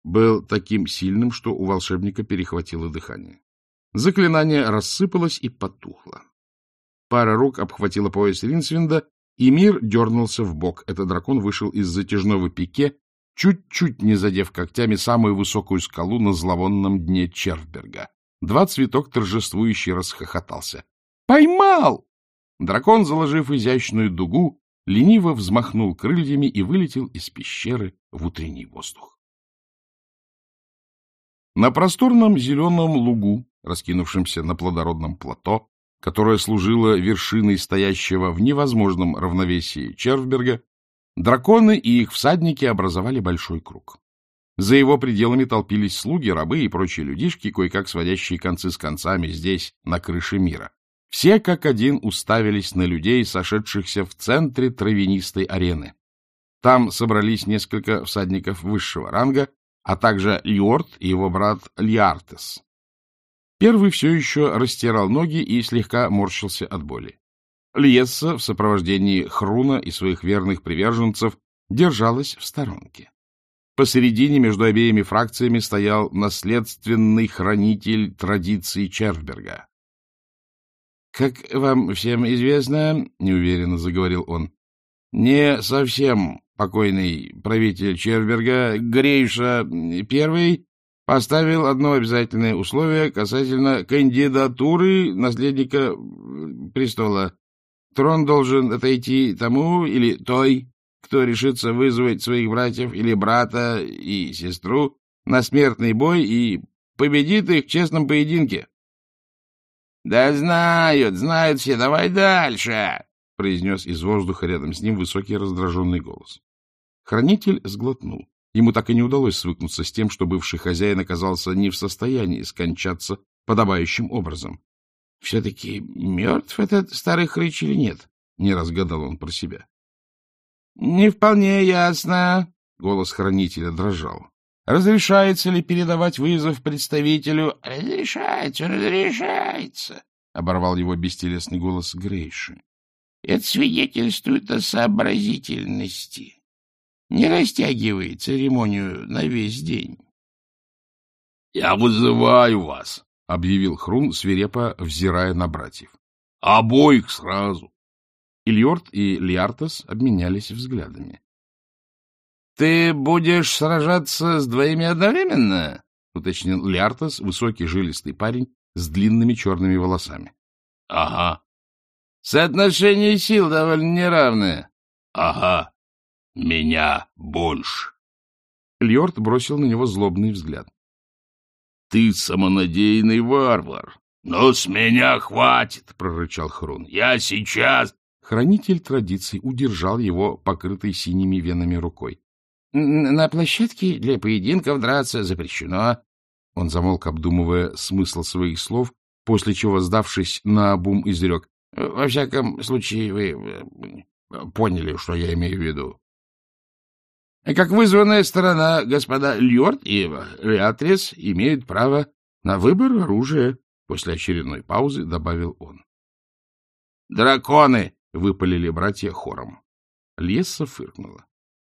был таким сильным, что у волшебника перехватило дыхание. Заклинание рассыпалось и потухло. Пара рук обхватила пояс Ринсвинда, и мир дернулся вбок. Этот дракон вышел из затяжного пике, чуть-чуть не задев когтями самую высокую скалу на зловонном дне Червберга. Два цветок торжествующе расхохотался. «Поймал!» Дракон, заложив изящную дугу, лениво взмахнул крыльями и вылетел из пещеры в утренний воздух. На просторном зеленом лугу, раскинувшемся на плодородном плато, которое служило вершиной стоящего в невозможном равновесии Червберга, драконы и их всадники образовали большой круг. За его пределами толпились слуги, рабы и прочие людишки, кое-как сводящие концы с концами здесь, на крыше мира. Все как один уставились на людей, сошедшихся в центре травянистой арены. Там собрались несколько всадников высшего ранга, а также Льорд и его брат Льяртес. Первый все еще растирал ноги и слегка морщился от боли. Льесса в сопровождении Хруна и своих верных приверженцев держалась в сторонке. Посередине между обеими фракциями стоял наследственный хранитель традиций Червберга. — Как вам всем известно, — неуверенно заговорил он, — не совсем покойный правитель Червберга Грейша I поставил одно обязательное условие касательно кандидатуры наследника престола. Трон должен отойти тому или той, кто решится вызвать своих братьев или брата и сестру на смертный бой и победит их в честном поединке. — Да знают все, давай дальше! — произнес из воздуха рядом с ним высокий раздраженный голос. Хранитель сглотнул. Ему так и не удалось свыкнуться с тем, что бывший хозяин оказался не в состоянии скончаться подобающим образом. — Все-таки мертв этот старый хрыч или нет? — не разгадал он про себя. — Не вполне ясно, — голос хранителя дрожал. — Разрешается ли передавать вызов представителю? — Разрешается, — оборвал его бестелесный голос Грейши. — Это свидетельствует о сообразительности. Не растягивай церемонию на весь день. — Я вызываю вас, — объявил Хрун, свирепо взирая на братьев. — Обоих сразу. Ильорд и Льяртес обменялись взглядами. — Ты будешь сражаться с двоими одновременно? — уточнил Льяртес, высокий жилистый парень с длинными черными волосами. — Ага. — Соотношение сил довольно неравное. — Ага. Меня больше. Льорд бросил на него злобный взгляд. — Ты самонадеянный варвар. — Ну, с меня хватит, — прорычал Хрун. — Я сейчас... Хранитель традиций удержал его покрытой синими венами рукой. — На площадке для поединков драться запрещено. Он замолк, обдумывая смысл своих слов, после чего, сдавшись наобум, изрек. — Во всяком случае, вы поняли, что я имею в виду. Как вызванная сторона, господа Льорд и Льятрес имеют право на выбор оружия, — после очередной паузы добавил он. — Драконы! — выпалили братья хором. Льесса фыркнула.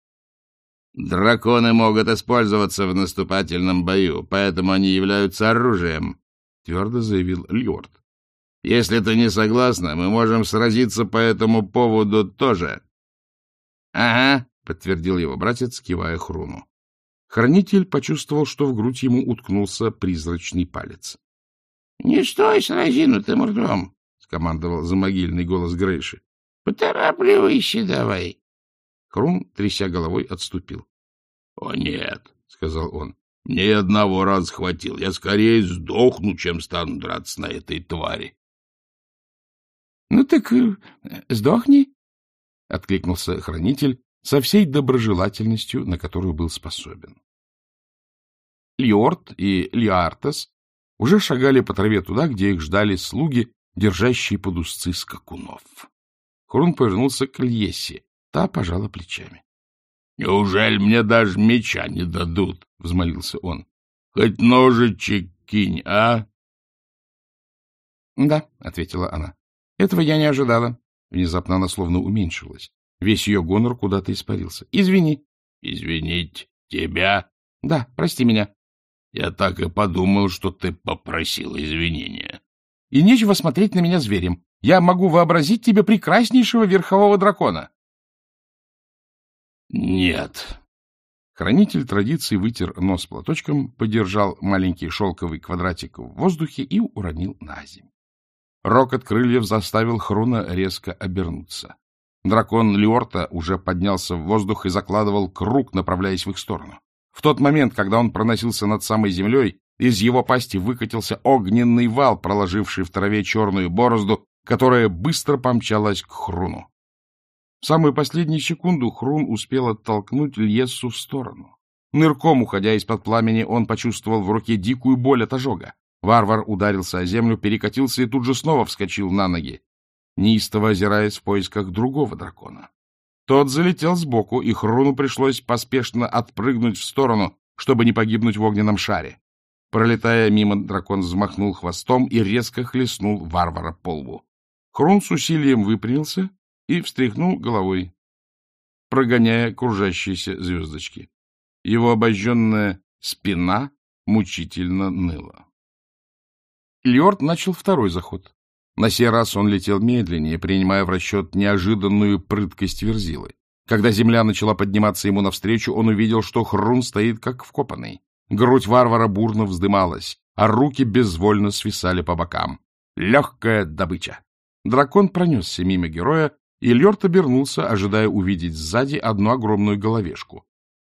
— Драконы могут использоваться в наступательном бою, поэтому они являются оружием, — твердо заявил Льорд. — Если ты не согласна, мы можем сразиться по этому поводу тоже. — Ага, — подтвердил его братец, кивая Хруну. Хранитель почувствовал, что в грудь ему уткнулся призрачный палец. — Не стой с разинутым ртом, — скомандовал замогильный голос Грейши. — Поторапливайся давай. Хрун, тряся головой, отступил. — О, нет, — сказал он, — мне и одного раза хватило. Я скорее сдохну, чем стану драться на этой твари. — Ну так сдохни, — откликнулся хранитель со всей доброжелательностью, на которую был способен. Льорд и Льяртес уже шагали по траве туда, где их ждали слуги, держащие под узцы скакунов. Хрун повернулся к Льессе. Та пожала плечами. — Неужели мне даже меча не дадут? — взмолился он. — Хоть ножичек кинь, а? — Да, — ответила она. — Этого я не ожидала. Внезапно она словно уменьшилась. Весь ее гонор куда-то испарился. — Извини. — Извинить тебя? — Да, прости меня. — Я так и подумал, что ты попросила извинения. — И нечего смотреть на меня зверем. Я могу вообразить тебе прекраснейшего верхового дракона. — Нет. Хранитель традиций вытер нос платочком, подержал маленький шелковый квадратик в воздухе и уронил на землю. Рокот крыльев заставил Хруна резко обернуться. Дракон Лиорта уже поднялся в воздух и закладывал круг, направляясь в их сторону. В тот момент, когда он проносился над самой землей, из его пасти выкатился огненный вал, проложивший в траве черную борозду, которая быстро помчалась к Хруну. В самую последнюю секунду Хрун успел оттолкнуть Льессу в сторону. Нырком, уходя из-под пламени, он почувствовал в руке дикую боль от ожога. Варвар ударился о землю, перекатился и тут же снова вскочил на ноги, неистово озираясь в поисках другого дракона. Тот залетел сбоку, и Хруну пришлось поспешно отпрыгнуть в сторону, чтобы не погибнуть в огненном шаре. Пролетая мимо, дракон взмахнул хвостом и резко хлестнул варвара по лбу. Хрун с усилием выпрямился и встряхнул головой, прогоняя кружащиеся звездочки. Его обожженная спина мучительно ныла. Льорд начал второй заход. На сей раз он летел медленнее, принимая в расчет неожиданную прыткость Верзилы. Когда земля начала подниматься ему навстречу, он увидел, что Хрун стоит как вкопанный. Грудь варвара бурно вздымалась, а руки безвольно свисали по бокам. Легкая добыча. Дракон пронесся мимо героя, и Льорд обернулся, ожидая увидеть сзади одну огромную головешку.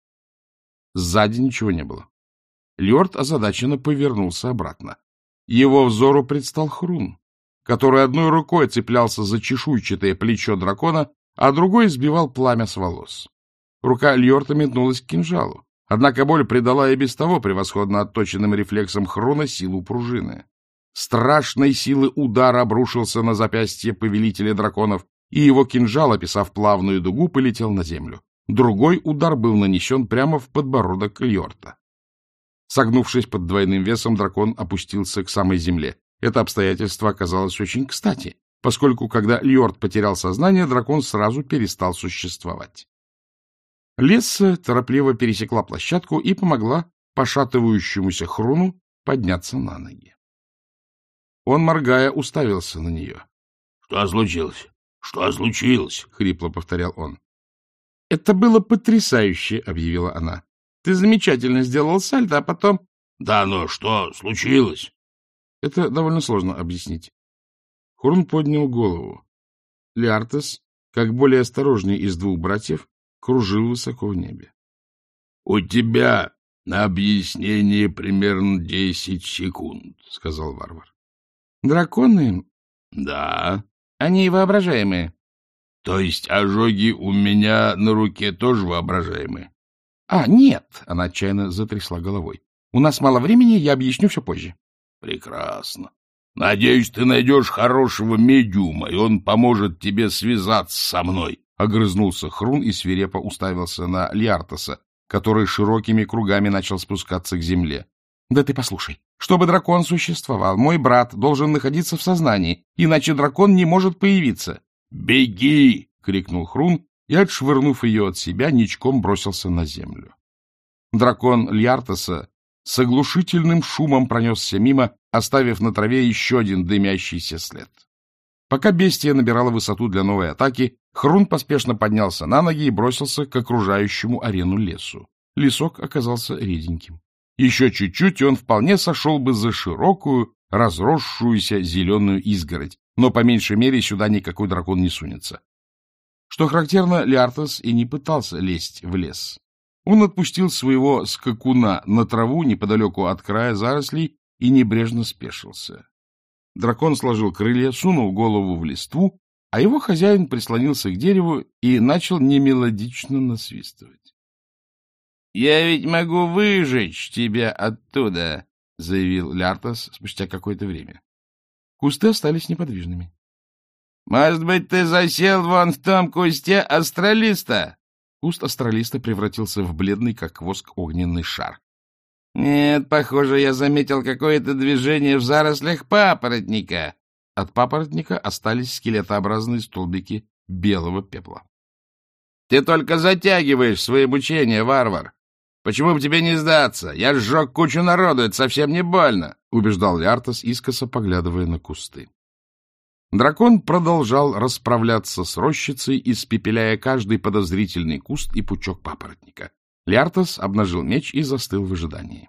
Сзади ничего не было. Льорд озадаченно повернулся обратно. Его взору предстал Хрун, который одной рукой цеплялся за чешуйчатое плечо дракона, а другой сбивал пламя с волос. Рука Льорта метнулась к кинжалу, однако боль придала и без того превосходно отточенным рефлексам Хруна силу пружины. Страшной силы удар обрушился на запястье повелителя драконов, и его кинжал, описав плавную дугу, полетел на землю. Другой удар был нанесен прямо в подбородок Льорта. Согнувшись под двойным весом, дракон опустился к самой земле. Это обстоятельство оказалось очень кстати, поскольку, когда Льорд потерял сознание, дракон сразу перестал существовать. Лесса торопливо пересекла площадку и помогла пошатывающемуся Хруну подняться на ноги. Он, моргая, уставился на нее. — Что случилось? Что случилось? — хрипло повторял он. — Это было потрясающе, — объявила она. — Ты замечательно сделал сальто, а потом... — Да, но что случилось? Это довольно сложно объяснить. Хрун поднял голову. Лиартес, как более осторожный из двух братьев, кружил высоко в небе. — У тебя на объяснение примерно 10 секунд, — сказал варвар. — Драконы? — Да. — Они воображаемые. — То есть ожоги у меня на руке тоже воображаемые? — А, нет, — она отчаянно затрясла головой. — У нас мало времени, я объясню все позже. — Прекрасно. Надеюсь, ты найдешь хорошего медиума, и он поможет тебе связаться со мной. Огрызнулся Хрун и свирепо уставился на Лиартеса, который широкими кругами начал спускаться к земле. — Да ты послушай, чтобы дракон существовал, мой брат должен находиться в сознании, иначе дракон не может появиться. — Беги! — крикнул Хрун и, отшвырнув ее от себя, ничком бросился на землю. Дракон Лиартеса с оглушительным шумом пронесся мимо, оставив на траве еще один дымящийся след. Пока бестия набирала высоту для новой атаки, Хрун поспешно поднялся на ноги и бросился к окружающему арену лесу. Лесок оказался реденьким. Еще чуть-чуть, и он вполне сошел бы за широкую, разросшуюся зеленую изгородь, но по меньшей мере сюда никакой дракон не сунется. Что характерно, Лиартес и не пытался лезть в лес. Он отпустил своего скакуна на траву неподалеку от края зарослей и небрежно спешился. Дракон сложил крылья, сунул голову в листву, а его хозяин прислонился к дереву и начал немелодично насвистывать. — Я ведь могу выжечь тебя оттуда, — заявил Лиартес спустя какое-то время. Кусты остались неподвижными. — Может быть, ты засел вон в том кусте астролиста? Куст астролиста превратился в бледный, как воск, огненный шар. — Нет, похоже, я заметил какое-то движение в зарослях папоротника. От папоротника остались скелетообразные столбики белого пепла. — Ты только затягиваешь свои мучения, варвар. Почему бы тебе не сдаться? Я сжег кучу народу, это совсем не больно, — убеждал Лиартос, искоса поглядывая на кусты. Дракон продолжал расправляться с рощицей, испепеляя каждый подозрительный куст и пучок папоротника. Лиартос обнажил меч и застыл в ожидании.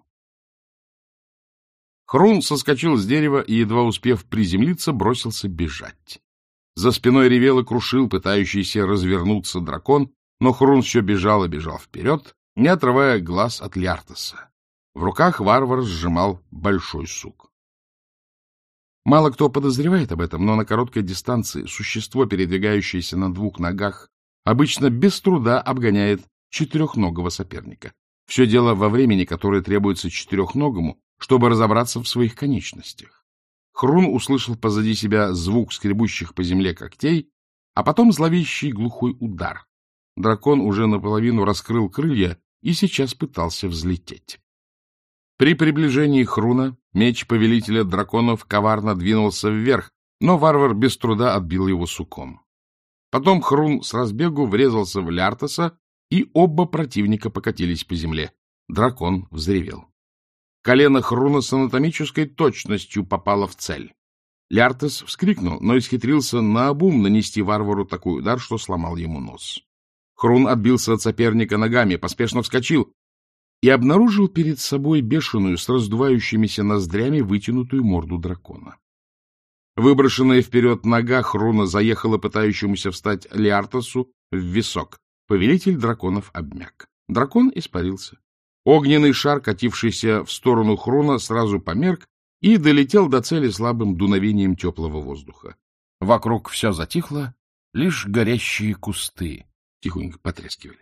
Хрун соскочил с дерева и, едва успев приземлиться, бросился бежать. За спиной ревел и крушил пытающийся развернуться дракон, но Хрун все бежал и бежал вперед, не отрывая глаз от Лиартоса. В руках варвар сжимал большой сук. Мало кто подозревает об этом, но на короткой дистанции существо, передвигающееся на двух ногах, обычно без труда обгоняет четырехногого соперника. Все дело во времени, которое требуется четырехногому, чтобы разобраться в своих конечностях. Хрун услышал позади себя звук скребущих по земле когтей, а потом зловещий глухой удар. Дракон уже наполовину раскрыл крылья и сейчас пытался взлететь. При приближении Хруна меч повелителя драконов коварно двинулся вверх, но варвар без труда отбил его суком. Потом Хрун с разбегу врезался в Лиартоса, и оба противника покатились по земле. Дракон взревел. Колено Хруна с анатомической точностью попало в цель. Лиартос вскрикнул, но исхитрился наобум нанести варвару такой удар, что сломал ему нос. Хрун отбился от соперника ногами, поспешно вскочил и обнаружил перед собой бешеную, с раздувающимися ноздрями, вытянутую морду дракона. Выброшенная вперед нога Хруна заехала пытающемуся встать Лиартосу в висок. Повелитель драконов обмяк. Дракон испарился. Огненный шар, катившийся в сторону Хруна, сразу померк и долетел до цели слабым дуновением теплого воздуха. Вокруг все затихло, лишь горящие кусты тихонько потрескивали.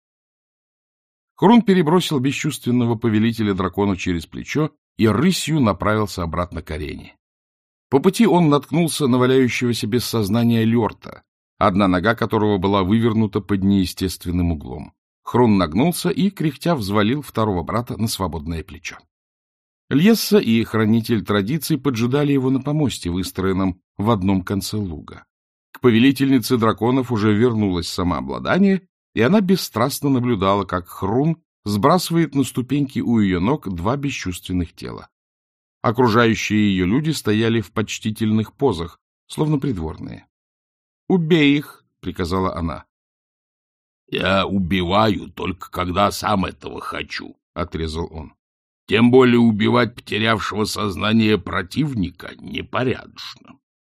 Хрун перебросил бесчувственного повелителя дракона через плечо и рысью направился обратно к арене. По пути он наткнулся на валяющегося без сознания Лёрта, одна нога которого была вывернута под неестественным углом. Хрун нагнулся и, кряхтя, взвалил второго брата на свободное плечо. Льесса и хранитель традиций поджидали его на помосте, выстроенном в одном конце луга. К повелительнице драконов уже вернулось самообладание, и она бесстрастно наблюдала, как Хрун сбрасывает на ступеньки у ее ног два бесчувственных тела. Окружающие ее люди стояли в почтительных позах, словно придворные. — Убей их, — приказала она. — Я убиваю только когда сам этого хочу, — отрезал он. — Тем более убивать потерявшего сознание противника непорядочно.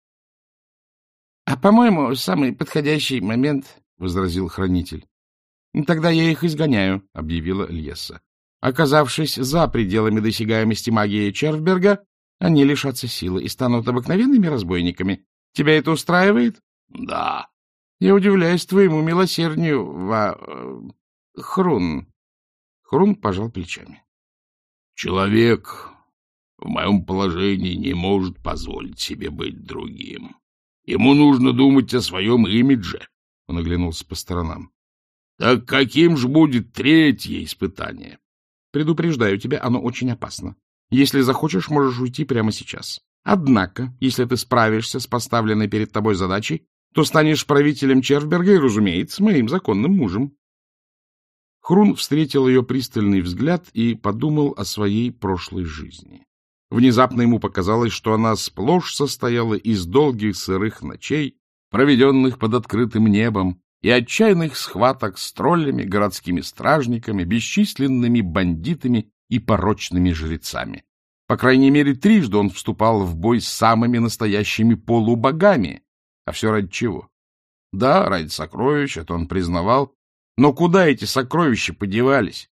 — А, по-моему, самый подходящий момент, — возразил хранитель. — Тогда я их изгоняю, — объявила Льесса. Оказавшись за пределами досягаемости магии Червберга, они лишатся силы и станут обыкновенными разбойниками. Тебя это устраивает? — Да. — Я удивляюсь твоему милосердию, Хрун. Хрун пожал плечами. — Человек в моем положении не может позволить себе быть другим. Ему нужно думать о своем имидже. Он оглянулся по сторонам. — Так каким же будет третье испытание? — Предупреждаю тебя, оно очень опасно. Если захочешь, можешь уйти прямо сейчас. Однако, если ты справишься с поставленной перед тобой задачей, то станешь правителем Червберга и, разумеется, моим законным мужем. Хрун встретил ее пристальный взгляд и подумал о своей прошлой жизни. Внезапно ему показалось, что она сплошь состояла из долгих сырых ночей, проведенных под открытым небом, и отчаянных схваток с троллями, городскими стражниками, бесчисленными бандитами и порочными жрецами. По крайней мере, трижды он вступал в бой с самыми настоящими полубогами. А все ради чего? Да, ради сокровищ, это он признавал. Но куда эти сокровища подевались?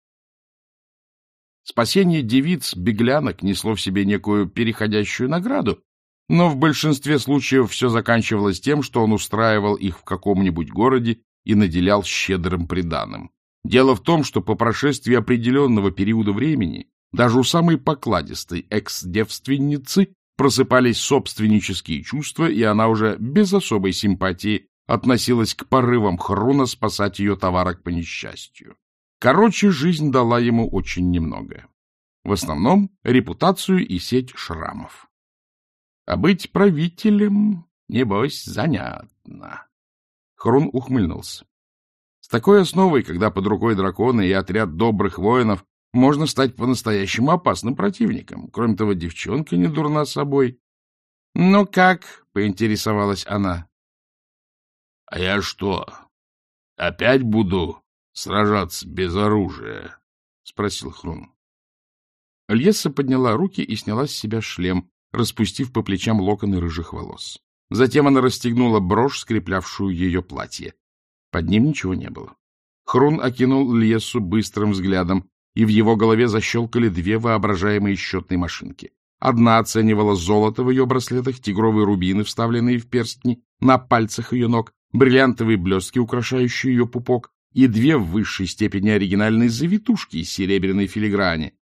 Спасение девиц-беглянок несло в себе некую переходящую награду, но в большинстве случаев все заканчивалось тем, что он устраивал их в каком-нибудь городе и наделял щедрым приданым. Дело в том, что по прошествии определенного периода времени даже у самой покладистой экс-девственницы просыпались собственнические чувства, и она уже без особой симпатии относилась к порывам Хруна спасать ее товарок по несчастью. Короче, жизнь дала ему очень немногое. В основном репутацию и сеть шрамов. А быть правителем, небось, занятно. Хрун ухмыльнулся. С такой основой, когда под рукой дракона и отряд добрых воинов, можно стать по-настоящему опасным противником. Кроме того, девчонка не дурна собой. — Ну как? — поинтересовалась она. — А я что, опять буду сражаться без оружия? — спросил Хрун. Льесса подняла руки и сняла с себя шлем, распустив по плечам локоны рыжих волос. Затем она расстегнула брошь, скреплявшую ее платье. Под ним ничего не было. Хрун окинул Льессу быстрым взглядом, и в его голове защелкали две воображаемые счетные машинки. Одна оценивала золото в ее браслетах, тигровые рубины, вставленные в перстни, на пальцах ее ног, бриллиантовые блестки, украшающие ее пупок, и две в высшей степени оригинальные завитушки из серебряной филиграни,